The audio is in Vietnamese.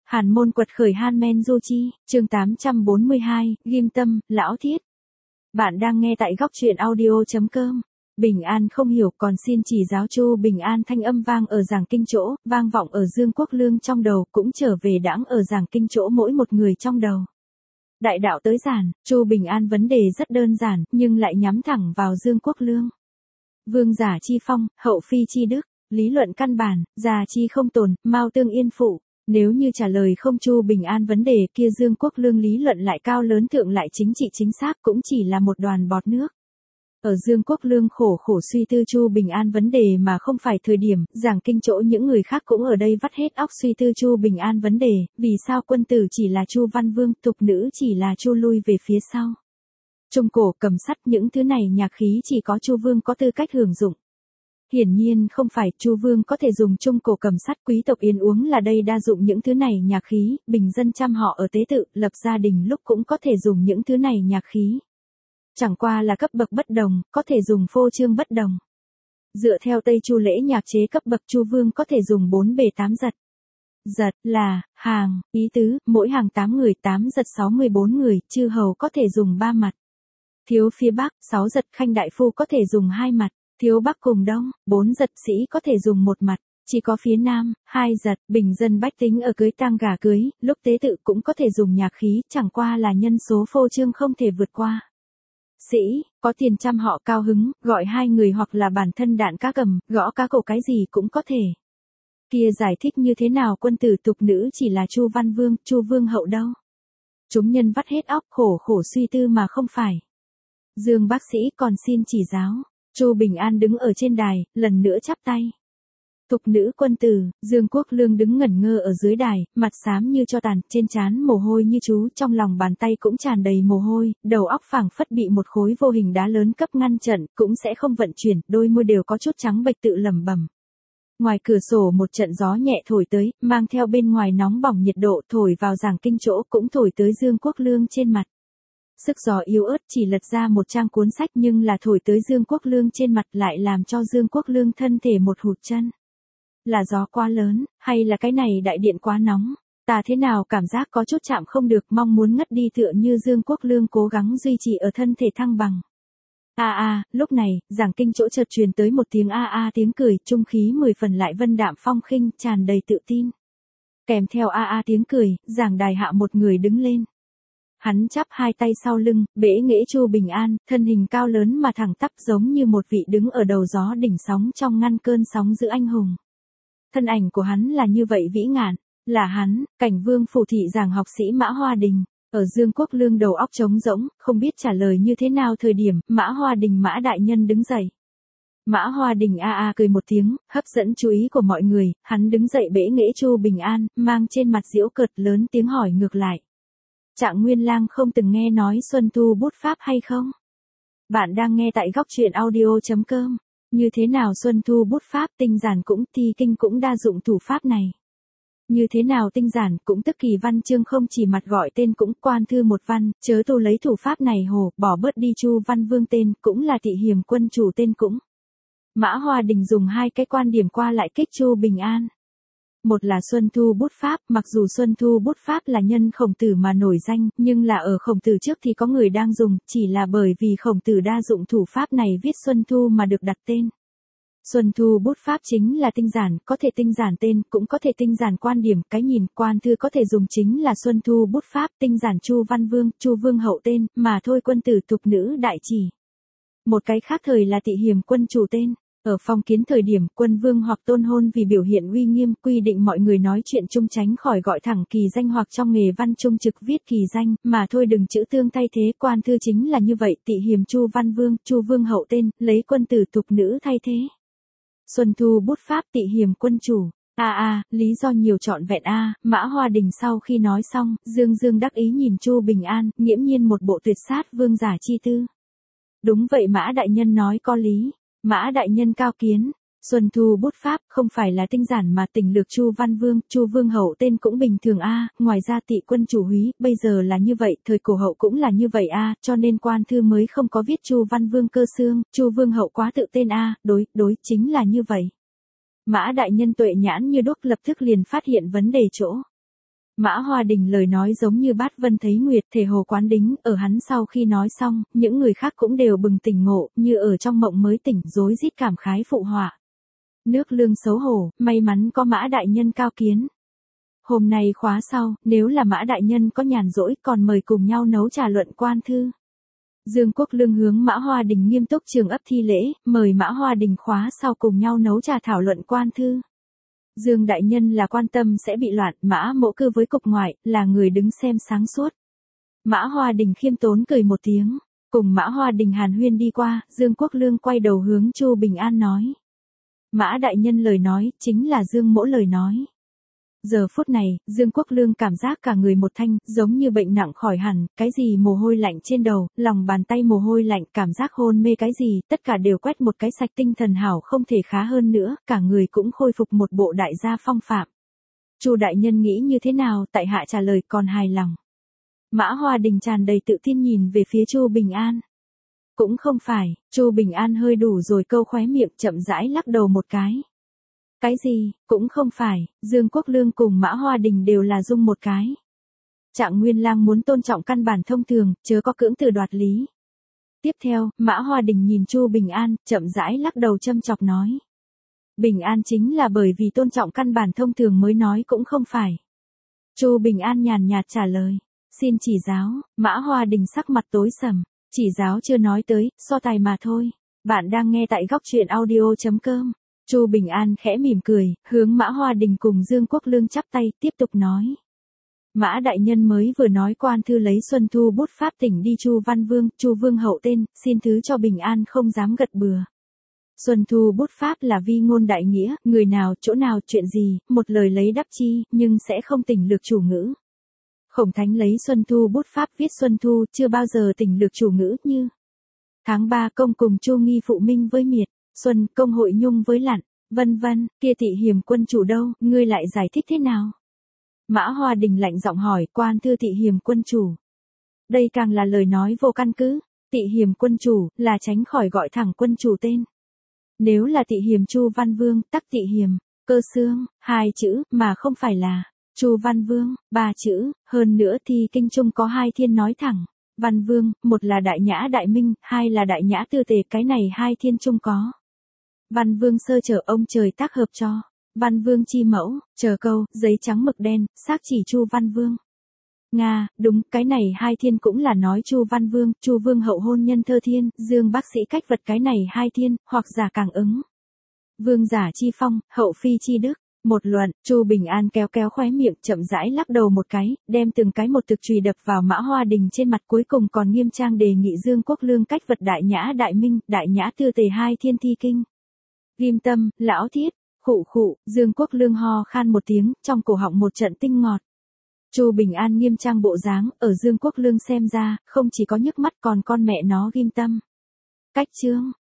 Hàn môn quật khởi Han Du Chi, chương 842, ghim tâm, lão thiết. Bạn đang nghe tại góc truyện audio.com. Bình An không hiểu còn xin chỉ giáo Chu Bình An thanh âm vang ở giảng kinh chỗ, vang vọng ở Dương Quốc Lương trong đầu, cũng trở về đãng ở giảng kinh chỗ mỗi một người trong đầu. Đại đạo tới giản, Chu Bình An vấn đề rất đơn giản, nhưng lại nhắm thẳng vào Dương Quốc Lương. Vương giả chi phong, hậu phi chi đức, lý luận căn bản, già chi không tồn, mao tương yên phụ. Nếu như trả lời không Chu Bình An vấn đề kia Dương Quốc Lương lý luận lại cao lớn thượng lại chính trị chính xác cũng chỉ là một đoàn bọt nước. Ở Dương Quốc Lương khổ suy tư Chu Bình An vấn đề mà không phải thời điểm, giảng kinh chỗ những người khác cũng ở đây vắt hết óc suy tư Chu Bình An vấn đề, vì sao quân tử chỉ là Chu Văn Vương, tục nữ chỉ là Chu lui về phía sau. Trung cổ cầm sắt những thứ này nhạc khí chỉ có Chu Vương có tư cách hưởng dụng. Hiển nhiên không phải, Chu Vương có thể dùng trung cổ cầm sắt, quý tộc yên uống là đây đa dụng những thứ này nhạc khí, bình dân chăm họ ở tế tự, lập gia đình lúc cũng có thể dùng những thứ này nhạc khí. Chẳng qua là cấp bậc bất đồng, có thể dùng phô trương bất đồng. Dựa theo Tây Chu lễ nhạc chế cấp bậc Chu Vương có thể dùng 4 bề 8 giật. Giật là hàng, ý tứ, mỗi hàng 8 người, 8 giật 64 người, chư hầu có thể dùng 3 mặt. Thiếu phía Bắc, 6 giật khanh đại phu có thể dùng 2 mặt. Thiếu Bắc cùng Đông, 4 giật sĩ có thể dùng 1 mặt, chỉ có phía Nam, 2 giật, bình dân bách tính ở cưới tang gả cưới, lúc tế tự cũng có thể dùng nhạc khí, chẳng qua là nhân số phô trương không thể vượt qua. Sĩ, có tiền trăm họ cao hứng, gọi 2 người hoặc là bản thân đạn cá cầm, gõ cá cổ cái gì cũng có thể. Kia giải thích như thế nào quân tử tục nữ chỉ là Chu Văn Vương, Chu Vương hậu đâu? Chúng nhân vắt hết óc khổ suy tư mà không phải. Dương bác sĩ còn xin chỉ giáo. Chu Bình An đứng ở trên đài, lần nữa chắp tay. Tục nữ quân tử, Dương Quốc Lương đứng ngẩn ngơ ở dưới đài, mặt xám như tro tàn, trên trán mồ hôi như chú, trong lòng bàn tay cũng tràn đầy mồ hôi, đầu óc phảng phất bị một khối vô hình đá lớn cấp ngăn trận, cũng sẽ không vận chuyển, đôi môi đều có chút trắng bệch tự lẩm bẩm. Ngoài cửa sổ một trận gió nhẹ thổi tới, mang theo bên ngoài nóng bỏng nhiệt độ thổi vào giảng kinh chỗ cũng thổi tới Dương Quốc Lương trên mặt. Sức gió yếu ớt chỉ lật ra một trang cuốn sách nhưng là thổi tới Dương Quốc Lương trên mặt lại làm cho Dương Quốc Lương thân thể một hụt chân. Là gió quá lớn, hay là cái này đại điện quá nóng? Ta thế nào cảm giác có chút chạm không được, mong muốn ngất đi tựa như Dương Quốc Lương cố gắng duy trì ở thân thể thăng bằng. Lúc này, giảng kinh chỗ chợt truyền tới một tiếng tiếng cười, trung khí 10 phần lại vân đạm phong khinh, tràn đầy tự tin. Kèm theo tiếng cười, giảng đài hạ một người đứng lên. Hắn chắp 2 tay sau lưng, bẽ nghễ Chu Bình An, thân hình cao lớn mà thẳng tắp giống như một vị đứng ở đầu gió đỉnh sóng trong ngăn cơn sóng giữ anh hùng. Thân ảnh của hắn là như vậy vĩ ngạn, là hắn, Cảnh Vương phủ thị giảng học sĩ Mã Hoa Đình. Ở Dương Quốc Lương đầu óc trống rỗng, không biết trả lời như thế nào thời điểm, Mã Hoa Đình Mã đại nhân đứng dậy. Mã Hoa Đình cười một tiếng, hấp dẫn chú ý của mọi người, hắn đứng dậy bẽ nghễ Chu Bình An, mang trên mặt giễu cợt lớn tiếng hỏi ngược lại. Trạng Nguyên Lang không từng nghe nói Xuân Thu bút pháp hay không? Bạn đang nghe tại góc truyện audio.com. Như thế nào Xuân Thu bút pháp tinh giản cũng thi kinh cũng đa dụng thủ pháp này. Như thế nào tinh giản cũng tức kỳ văn chương không chỉ mặt gọi tên cũng quan thư một văn, chớ tu lấy thủ pháp này hồ, bỏ bớt đi Chu Văn Vương tên, cũng là Thị Hiềm quân chủ tên cũng. Mã Hoa Đình dùng 2 cái quan điểm qua lại kích Chu Bình An. Một là Xuân Thu bút pháp, mặc dù Xuân Thu bút pháp là nhân Khổng Tử mà nổi danh, nhưng là ở Khổng Tử trước thì có người đang dùng, chỉ là bởi vì Khổng Tử đa dụng thủ pháp này viết Xuân Thu mà được đặt tên. Xuân Thu bút pháp chính là tinh giản, có thể tinh giản tên, cũng có thể tinh giản quan điểm, cái nhìn, quan thư có thể dùng chính là Xuân Thu bút pháp, tinh giản Chu Văn Vương, Chu Vương hậu tên, mà thôi quân tử tục nữ đại chỉ. Một cái khác thời là Thị Hiềm quân chủ tên. Ở phong kiến thời điểm, quân vương hoặc tôn hôn vì biểu hiện uy nghiêm, quy định mọi người nói chuyện chung tránh khỏi gọi thẳng kỳ danh hoặc trong nghề văn trung trực viết kỳ danh, mà thôi đừng chữ tương thay thế, quan thư chính là như vậy, Thị Hiềm Chu Văn Vương, Chu Vương hậu tên, lấy quân tử tục nữ thay thế. Xuân Thu bút pháp Thị Hiềm quân chủ. Lý do nhiều trọn vẹn Mã Hoa Đình sau khi nói xong, Dương đắc ý nhìn Chu Bình An, nghiễm nhiên một bộ tuyệt sát vương giả chi tư. Đúng vậy Mã đại nhân nói có lý. Mã đại nhân cao kiến, Xuân Thu bút pháp không phải là tinh giản mà tình lược Chu Văn Vương, Chu Vương hậu tên cũng bình thường ngoài ra Thị quân chủ húy, bây giờ là như vậy, thời cổ hậu cũng là như vậy cho nên quan thư mới không có viết Chu Văn Vương cơ xương, Chu Vương hậu quá tự tên đối chính là như vậy. Mã đại nhân tuệ nhãn như đuốc lập tức liền phát hiện vấn đề chỗ. Mã Hoa Đình lời nói giống như bát vân thấy nguyệt, thể hồ quán đính, ở hắn sau khi nói xong, những người khác cũng đều bừng tỉnh ngộ, như ở trong mộng mới tỉnh, rối rít cảm khái phụ họa. Nước Lương xấu hổ, may mắn có Mã đại nhân cao kiến. Hôm nay khóa sau, nếu là Mã đại nhân có nhàn rỗi, còn mời cùng nhau nấu trà luận quan thư. Dương Quốc Lương hướng Mã Hoa Đình nghiêm túc trường ấp thi lễ, mời Mã Hoa Đình khóa sau cùng nhau nấu trà thảo luận quan thư. Dương đại nhân là quan tâm sẽ bị loạn, Mã Mỗ cư với cục ngoại, là người đứng xem sáng suốt. Mã Hoa Đình khiêm tốn cười một tiếng, cùng Mã Hoa Đình hàn huyên đi qua, Dương Quốc Lương quay đầu hướng Chu Bình An nói. Mã đại nhân lời nói, chính là Dương Mỗ lời nói. Giờ phút này, Dương Quốc Lương cảm giác cả người một thanh, giống như bệnh nặng khỏi hẳn, cái gì mồ hôi lạnh trên đầu, lòng bàn tay mồ hôi lạnh, cảm giác hôn mê cái gì, tất cả đều quét một cái sạch, tinh thần hảo không thể khá hơn nữa, cả người cũng khôi phục một bộ đại gia phong phạm. Chu đại nhân nghĩ như thế nào, tại hạ trả lời còn hài lòng. Mã Hoa Đình tràn đầy tự tin nhìn về phía Chu Bình An. Cũng không phải, Chu Bình An hơi đủ rồi câu khóe miệng, chậm rãi lắc đầu một cái. Cái gì, cũng không phải, Dương Quốc Lương cùng Mã Hoa Đình đều là dung một cái. Trạng Nguyên Lang muốn tôn trọng căn bản thông thường, chớ có cưỡng từ đoạt lý. Tiếp theo, Mã Hoa Đình nhìn Chu Bình An, chậm rãi lắc đầu châm chọc nói. Bình An chính là bởi vì tôn trọng căn bản thông thường mới nói cũng không phải. Chu Bình An nhàn nhạt trả lời. Xin chỉ giáo, Mã Hoa Đình sắc mặt tối sầm. Chỉ giáo chưa nói tới, so tài mà thôi. Bạn đang nghe tại góc truyện audio.com. Chu Bình An khẽ mỉm cười, hướng Mã Hoa Đình cùng Dương Quốc Lương chắp tay, tiếp tục nói. Mã đại nhân mới vừa nói quan thư lấy Xuân Thu bút pháp tỉnh đi Chu Văn Vương, Chu Vương hậu tên, xin thứ cho Bình An không dám gật bừa. Xuân Thu bút pháp là vi ngôn đại nghĩa, người nào, chỗ nào, chuyện gì, một lời lấy đáp chi, nhưng sẽ không tỉnh lược chủ ngữ. Khổng Thánh lấy Xuân Thu bút pháp viết Xuân Thu, chưa bao giờ tỉnh lược chủ ngữ như. Tháng 3 công cùng Chu Nghi phụ minh với miệt, Xuân công hội nhung với lặn, vân vân, kia Tị Hiềm quân chủ đâu, ngươi lại giải thích thế nào? Mã Hoa Đình lạnh giọng hỏi, quan thư Tị Hiềm quân chủ. Đây càng là lời nói vô căn cứ, Tị Hiềm quân chủ, là tránh khỏi gọi thẳng quân chủ tên. Nếu là Tị Hiềm Chu Văn Vương, tắc Tị Hiềm, cơ xương, 2 chữ, mà không phải là Chu Văn Vương, 3 chữ, hơn nữa thì kinh trung có 2 thiên nói thẳng. Văn Vương, một là đại nhã đại minh, 2 là đại nhã tư tề, cái này 2 thiên trung có. Văn Vương sơ chở ông trời tác hợp cho. Văn Vương chi mẫu, chờ câu, giấy trắng mực đen, xác chỉ Chu Văn Vương. Nga, đúng, cái này 2 thiên cũng là nói Chu Văn Vương, Chu Vương hậu hôn nhân thơ thiên, Dương bác sĩ cách vật cái này 2 thiên, hoặc giả càng ứng. Vương giả chi phong, hậu phi chi đức. Một luận, Chu Bình An kéo kéo khóe miệng, chậm rãi lắc đầu một cái, đem từng cái một thực chùy đập vào Mã Hoa Đình trên mặt, cuối cùng còn nghiêm trang đề nghị Dương Quốc Lương cách vật đại nhã đại minh, đại nhã tư tề 2 thiên thi kinh. Ghim tâm, lão thiết, khụ khụ, Dương Quốc Lương ho khan một tiếng, trong cổ họng một trận tinh ngọt. Chu Bình An nghiêm trang bộ dáng, ở Dương Quốc Lương xem ra, không chỉ có nhức mắt còn con mẹ nó ghim tâm. Cách chương,